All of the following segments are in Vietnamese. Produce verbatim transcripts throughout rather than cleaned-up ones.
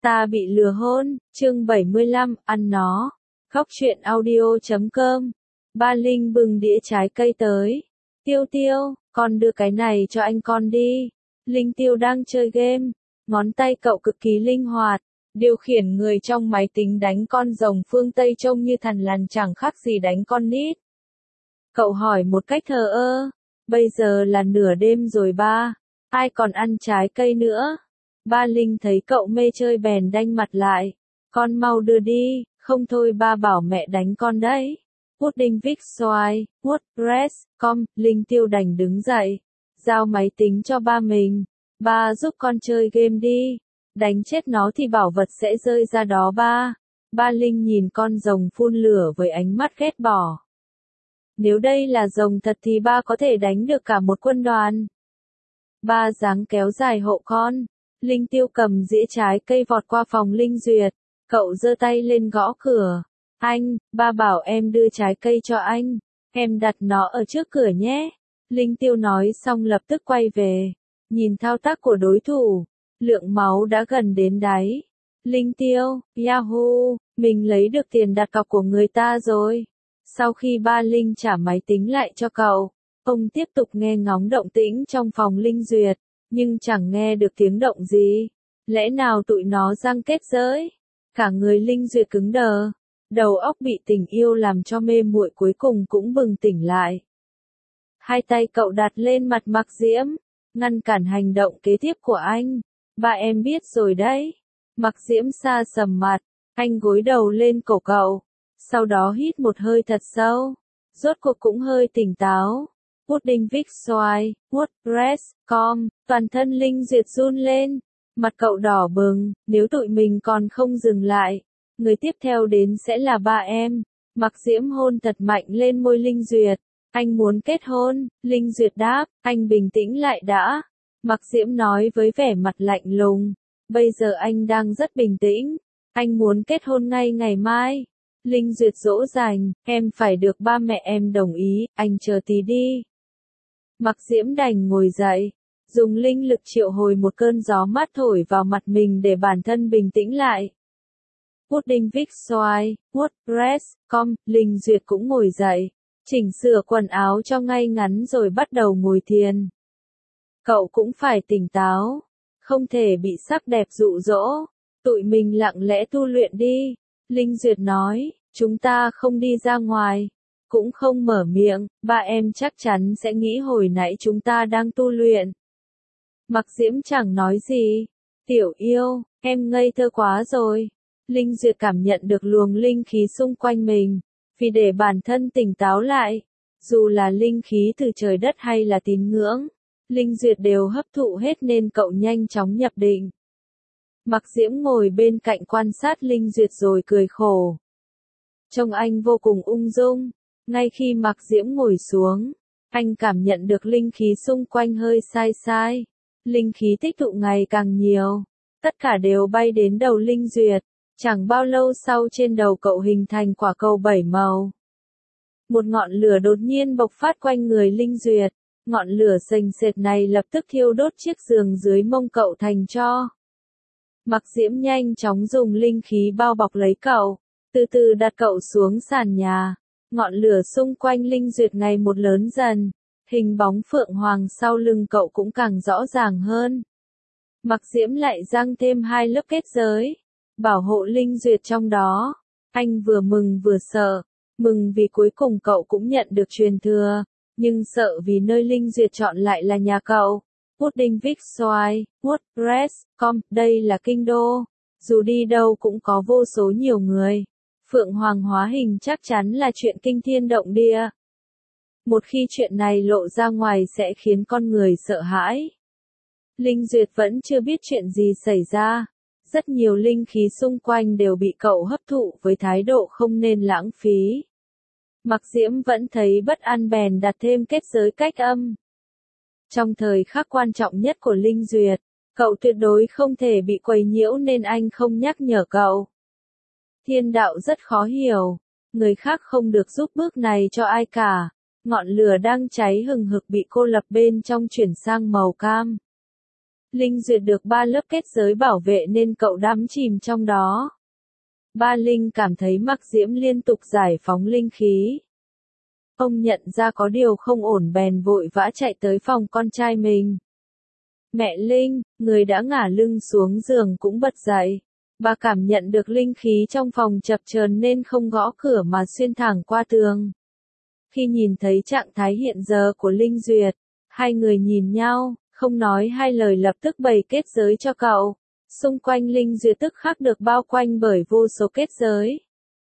Ta bị lừa hôn, chương bảy mươi lăm, ăn nó. Khóc chuyện audio chấm com. Ba Linh bưng đĩa trái cây tới. Tiêu Tiêu, con đưa cái này cho anh con đi. Linh Tiêu đang chơi game. Ngón tay cậu cực kỳ linh hoạt. Điều khiển người trong máy tính đánh con rồng phương Tây trông như thằn lằn chẳng khác gì đánh con nít. Cậu hỏi một cách thờ ơ. Bây giờ là nửa đêm rồi ba. Ai còn ăn trái cây nữa? Ba Linh thấy cậu mê chơi bèn đanh mặt lại. Con mau đưa đi, không thôi ba bảo mẹ đánh con đấy. Pudding Vic Xoài, WordPress, com, Linh Tiêu đành đứng dậy. Giao máy tính cho ba mình. Ba giúp con chơi game đi. Đánh chết nó thì bảo vật sẽ rơi ra đó ba. Ba Linh nhìn con rồng phun lửa với ánh mắt ghét bỏ. Nếu đây là rồng thật thì ba có thể đánh được cả một quân đoàn. Ba dáng kéo dài hộ con. Linh Tiêu cầm dĩa trái cây vọt qua phòng Linh Duyệt. Cậu giơ tay lên gõ cửa. Anh, ba bảo em đưa trái cây cho anh. Em đặt nó ở trước cửa nhé. Linh Tiêu nói xong lập tức quay về. Nhìn thao tác của đối thủ. Lượng máu đã gần đến đáy. Linh Tiêu, Yahoo, mình lấy được tiền đặt cọc của người ta rồi. Sau khi ba Linh trả máy tính lại cho cậu, ông tiếp tục nghe ngóng động tĩnh trong phòng Linh Duyệt. Nhưng chẳng nghe được tiếng động gì. Lẽ nào tụi nó răng kết giới? Cả người Linh Duyệt cứng đờ. Đầu óc bị tình yêu làm cho mê muội cuối cùng cũng bừng tỉnh lại. Hai tay cậu đặt lên mặt Mạc Diễm. Ngăn cản hành động kế tiếp của anh. Ba em biết rồi đấy. Mạc Diễm xa sầm mặt. Anh gối đầu lên cổ cậu. Sau đó hít một hơi thật sâu. Rốt cuộc cũng hơi tỉnh táo. Pudding Vic Xoài, WordPress, com, toàn thân Linh Duyệt run lên. Mặt cậu đỏ bừng, nếu tụi mình còn không dừng lại. Người tiếp theo đến sẽ là ba em. Mạc Diễm hôn thật mạnh lên môi Linh Duyệt. Anh muốn kết hôn, Linh Duyệt đáp, anh bình tĩnh lại đã. Mạc Diễm nói với vẻ mặt lạnh lùng. Bây giờ anh đang rất bình tĩnh. Anh muốn kết hôn ngay ngày mai. Linh Duyệt dỗ dành, em phải được ba mẹ em đồng ý, anh chờ tí đi. Mạc Diễm đành ngồi dậy, dùng linh lực triệu hồi một cơn gió mát thổi vào mặt mình để bản thân bình tĩnh lại. Pudding Vic Xoài, WordPress, com, Linh Duyệt cũng ngồi dậy, chỉnh sửa quần áo cho ngay ngắn rồi bắt đầu ngồi thiền. Cậu cũng phải tỉnh táo, không thể bị sắc đẹp dụ dỗ, tụi mình lặng lẽ tu luyện đi. Linh Duyệt nói, chúng ta không đi ra ngoài. Cũng không mở miệng, ba em chắc chắn sẽ nghĩ hồi nãy chúng ta đang tu luyện. Mạc Diễm chẳng nói gì. Tiểu yêu, em ngây thơ quá rồi. Linh Duyệt cảm nhận được luồng linh khí xung quanh mình. Vì để bản thân tỉnh táo lại, dù là linh khí từ trời đất hay là tín ngưỡng, Linh Duyệt đều hấp thụ hết nên cậu nhanh chóng nhập định. Mạc Diễm ngồi bên cạnh quan sát Linh Duyệt rồi cười khổ. Trông anh vô cùng ung dung. Ngay khi Mạc Diễm ngồi xuống, anh cảm nhận được linh khí xung quanh hơi sai sai. Linh khí tích tụ ngày càng nhiều. Tất cả đều bay đến đầu Linh Duyệt. Chẳng bao lâu sau trên đầu cậu hình thành quả cầu bảy màu. Một ngọn lửa đột nhiên bộc phát quanh người Linh Duyệt. Ngọn lửa sền sệt này lập tức thiêu đốt chiếc giường dưới mông cậu thành tro. Mạc Diễm nhanh chóng dùng linh khí bao bọc lấy cậu. Từ từ đặt cậu xuống sàn nhà. Ngọn lửa xung quanh Linh Duyệt ngày một lớn dần, hình bóng phượng hoàng sau lưng cậu cũng càng rõ ràng hơn. Mạc Diễm lại răng thêm hai lớp kết giới, bảo hộ Linh Duyệt trong đó. Anh vừa mừng vừa sợ, mừng vì cuối cùng cậu cũng nhận được truyền thừa, nhưng sợ vì nơi Linh Duyệt chọn lại là nhà cậu. Pudding Vic Xoài, WordPress, com, đây là kinh đô, dù đi đâu cũng có vô số nhiều người. Phượng Hoàng hóa hình chắc chắn là chuyện kinh thiên động địa. Một khi chuyện này lộ ra ngoài sẽ khiến con người sợ hãi. Linh Duyệt vẫn chưa biết chuyện gì xảy ra. Rất nhiều linh khí xung quanh đều bị cậu hấp thụ với thái độ không nên lãng phí. Mạc Diễm vẫn thấy bất an bèn đặt thêm kết giới cách âm. Trong thời khắc quan trọng nhất của Linh Duyệt, cậu tuyệt đối không thể bị quấy nhiễu nên anh không nhắc nhở cậu. Thiên đạo rất khó hiểu, người khác không được giúp bước này cho ai cả. Ngọn lửa đang cháy hừng hực bị cô lập bên trong chuyển sang màu cam. Linh Duyệt được ba lớp kết giới bảo vệ nên cậu đắm chìm trong đó. Ba Linh cảm thấy Mặc Diễm liên tục giải phóng linh khí. Ông nhận ra có điều không ổn bèn vội vã chạy tới phòng con trai mình. Mẹ Linh, người đã ngả lưng xuống giường cũng bật dậy. Bà cảm nhận được linh khí trong phòng chập chờn nên không gõ cửa mà xuyên thẳng qua tường. Khi nhìn thấy trạng thái hiện giờ của Linh Duyệt, hai người nhìn nhau, không nói hai lời lập tức bày kết giới cho cậu. Xung quanh Linh Duyệt tức khắc được bao quanh bởi vô số kết giới.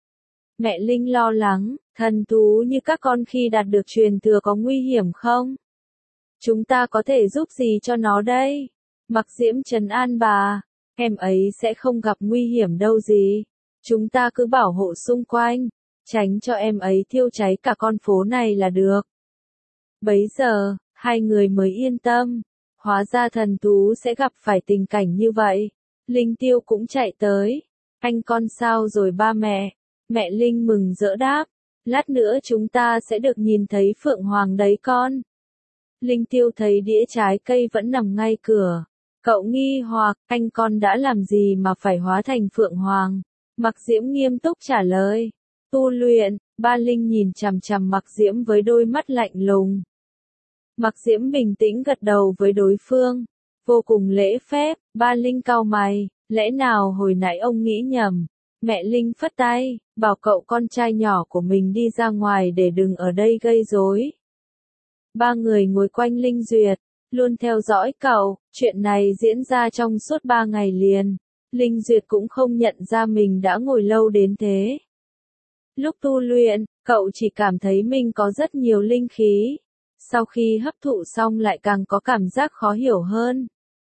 Mẹ Linh lo lắng, thần thú như các con khi đạt được truyền thừa có nguy hiểm không? Chúng ta có thể giúp gì cho nó đây? Mặc Diễm trấn an bà, em ấy sẽ không gặp nguy hiểm đâu gì. Chúng ta cứ bảo hộ xung quanh, tránh cho em ấy thiêu cháy cả con phố này là được. Bấy giờ, hai người mới yên tâm. Hóa ra thần thú sẽ gặp phải tình cảnh như vậy. Linh Tiêu cũng chạy tới. Anh con sao rồi ba mẹ? Mẹ Linh mừng rỡ đáp. Lát nữa chúng ta sẽ được nhìn thấy Phượng Hoàng đấy con. Linh Tiêu thấy đĩa trái cây vẫn nằm ngay cửa. Cậu nghi hoặc, anh con đã làm gì mà phải hóa thành Phượng Hoàng? Mặc Diễm nghiêm túc trả lời. Tu luyện, ba Linh nhìn chằm chằm Mặc Diễm với đôi mắt lạnh lùng. Mặc Diễm bình tĩnh gật đầu với đối phương. Vô cùng lễ phép, ba Linh cau mày, lẽ nào hồi nãy ông nghĩ nhầm. Mẹ Linh phất tay, bảo cậu con trai nhỏ của mình đi ra ngoài để đừng ở đây gây rối. Ba người ngồi quanh Linh Duyệt, luôn theo dõi cậu, chuyện này diễn ra trong suốt ba ngày liền. Linh Duyệt cũng không nhận ra mình đã ngồi lâu đến thế. Lúc tu luyện, cậu chỉ cảm thấy mình có rất nhiều linh khí. Sau khi hấp thụ xong lại càng có cảm giác khó hiểu hơn.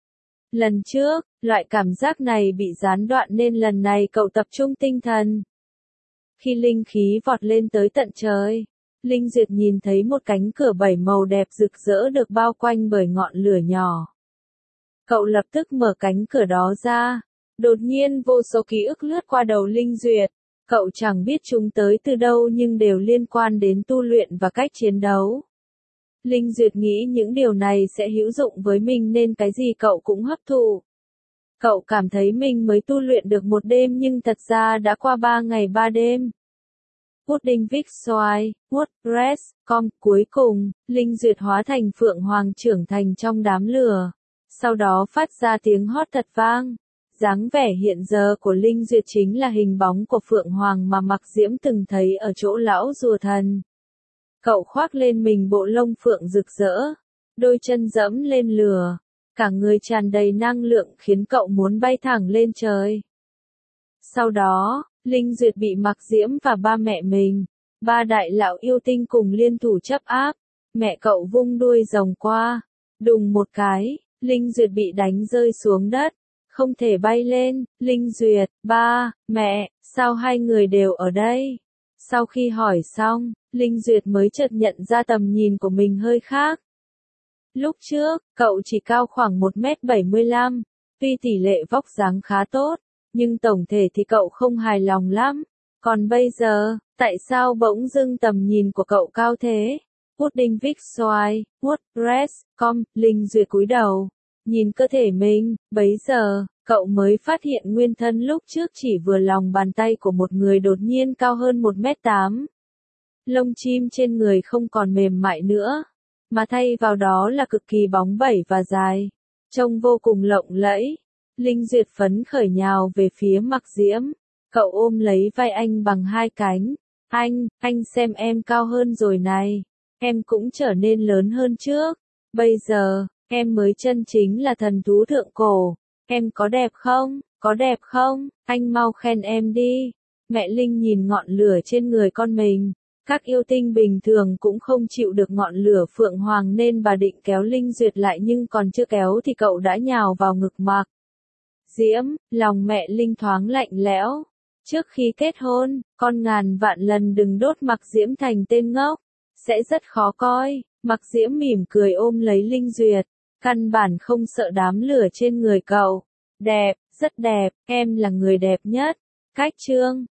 Lần trước, loại cảm giác này bị gián đoạn nên lần này cậu tập trung tinh thần. Khi linh khí vọt lên tới tận trời, Linh Duyệt nhìn thấy một cánh cửa bảy màu đẹp rực rỡ được bao quanh bởi ngọn lửa nhỏ. Cậu lập tức mở cánh cửa đó ra. Đột nhiên vô số ký ức lướt qua đầu Linh Duyệt. Cậu chẳng biết chúng tới từ đâu nhưng đều liên quan đến tu luyện và cách chiến đấu. Linh Duyệt nghĩ những điều này sẽ hữu dụng với mình nên cái gì cậu cũng hấp thụ. Cậu cảm thấy mình mới tu luyện được một đêm nhưng thật ra đã qua ba ngày ba đêm. Pudding Vic Xoài, WordPress, com, cuối cùng, Linh Duyệt hóa thành Phượng Hoàng trưởng thành trong đám lửa. Sau đó phát ra tiếng hót thật vang. Dáng vẻ hiện giờ của Linh Duyệt chính là hình bóng của Phượng Hoàng mà Mặc Diễm từng thấy ở chỗ lão rùa thần. Cậu khoác lên mình bộ lông phượng rực rỡ, đôi chân dẫm lên lửa, cả người tràn đầy năng lượng khiến cậu muốn bay thẳng lên trời. Sau đó, Linh Duyệt bị Mặc Diễm và ba mẹ mình, ba đại lão yêu tinh cùng liên thủ chấp áp. Mẹ cậu vung đuôi rồng qua, đùng một cái, Linh Duyệt bị đánh rơi xuống đất, không thể bay lên. Linh Duyệt, ba, mẹ, sao hai người đều ở đây? Sau khi hỏi xong, Linh Duyệt mới chợt nhận ra tầm nhìn của mình hơi khác. Lúc trước, cậu chỉ cao khoảng một mét bảy mươi lăm, tuy tỷ lệ vóc dáng khá tốt, nhưng tổng thể thì cậu không hài lòng lắm. Còn bây giờ, tại sao bỗng dưng tầm nhìn của cậu cao thế? Pudding Vic Xoài, WordPress, com, Linh Duyệt cúi đầu, nhìn cơ thể mình, bấy giờ, cậu mới phát hiện nguyên thân lúc trước chỉ vừa lòng bàn tay của một người đột nhiên cao hơn một mét tám. Lông chim trên người không còn mềm mại nữa, mà thay vào đó là cực kỳ bóng bẩy và dài, trông vô cùng lộng lẫy. Linh Duyệt phấn khởi nhào về phía Mặc Diễm, cậu ôm lấy vai anh bằng hai cánh. Anh, anh xem em cao hơn rồi này, em cũng trở nên lớn hơn trước, bây giờ, em mới chân chính là thần thú thượng cổ, em có đẹp không, có đẹp không, anh mau khen em đi. Mẹ Linh nhìn ngọn lửa trên người con mình. Các yêu tinh bình thường cũng không chịu được ngọn lửa Phượng Hoàng nên bà định kéo Linh Duyệt lại nhưng còn chưa kéo thì cậu đã nhào vào ngực Mặc Diễm. Lòng mẹ Linh thoáng lạnh lẽo. Trước khi kết hôn, con ngàn vạn lần đừng đốt Mặc Diễm thành tên ngốc, sẽ rất khó coi. Mặc Diễm mỉm cười ôm lấy Linh Duyệt, căn bản không sợ đám lửa trên người cậu. Đẹp, rất đẹp, em là người đẹp nhất. Cách chương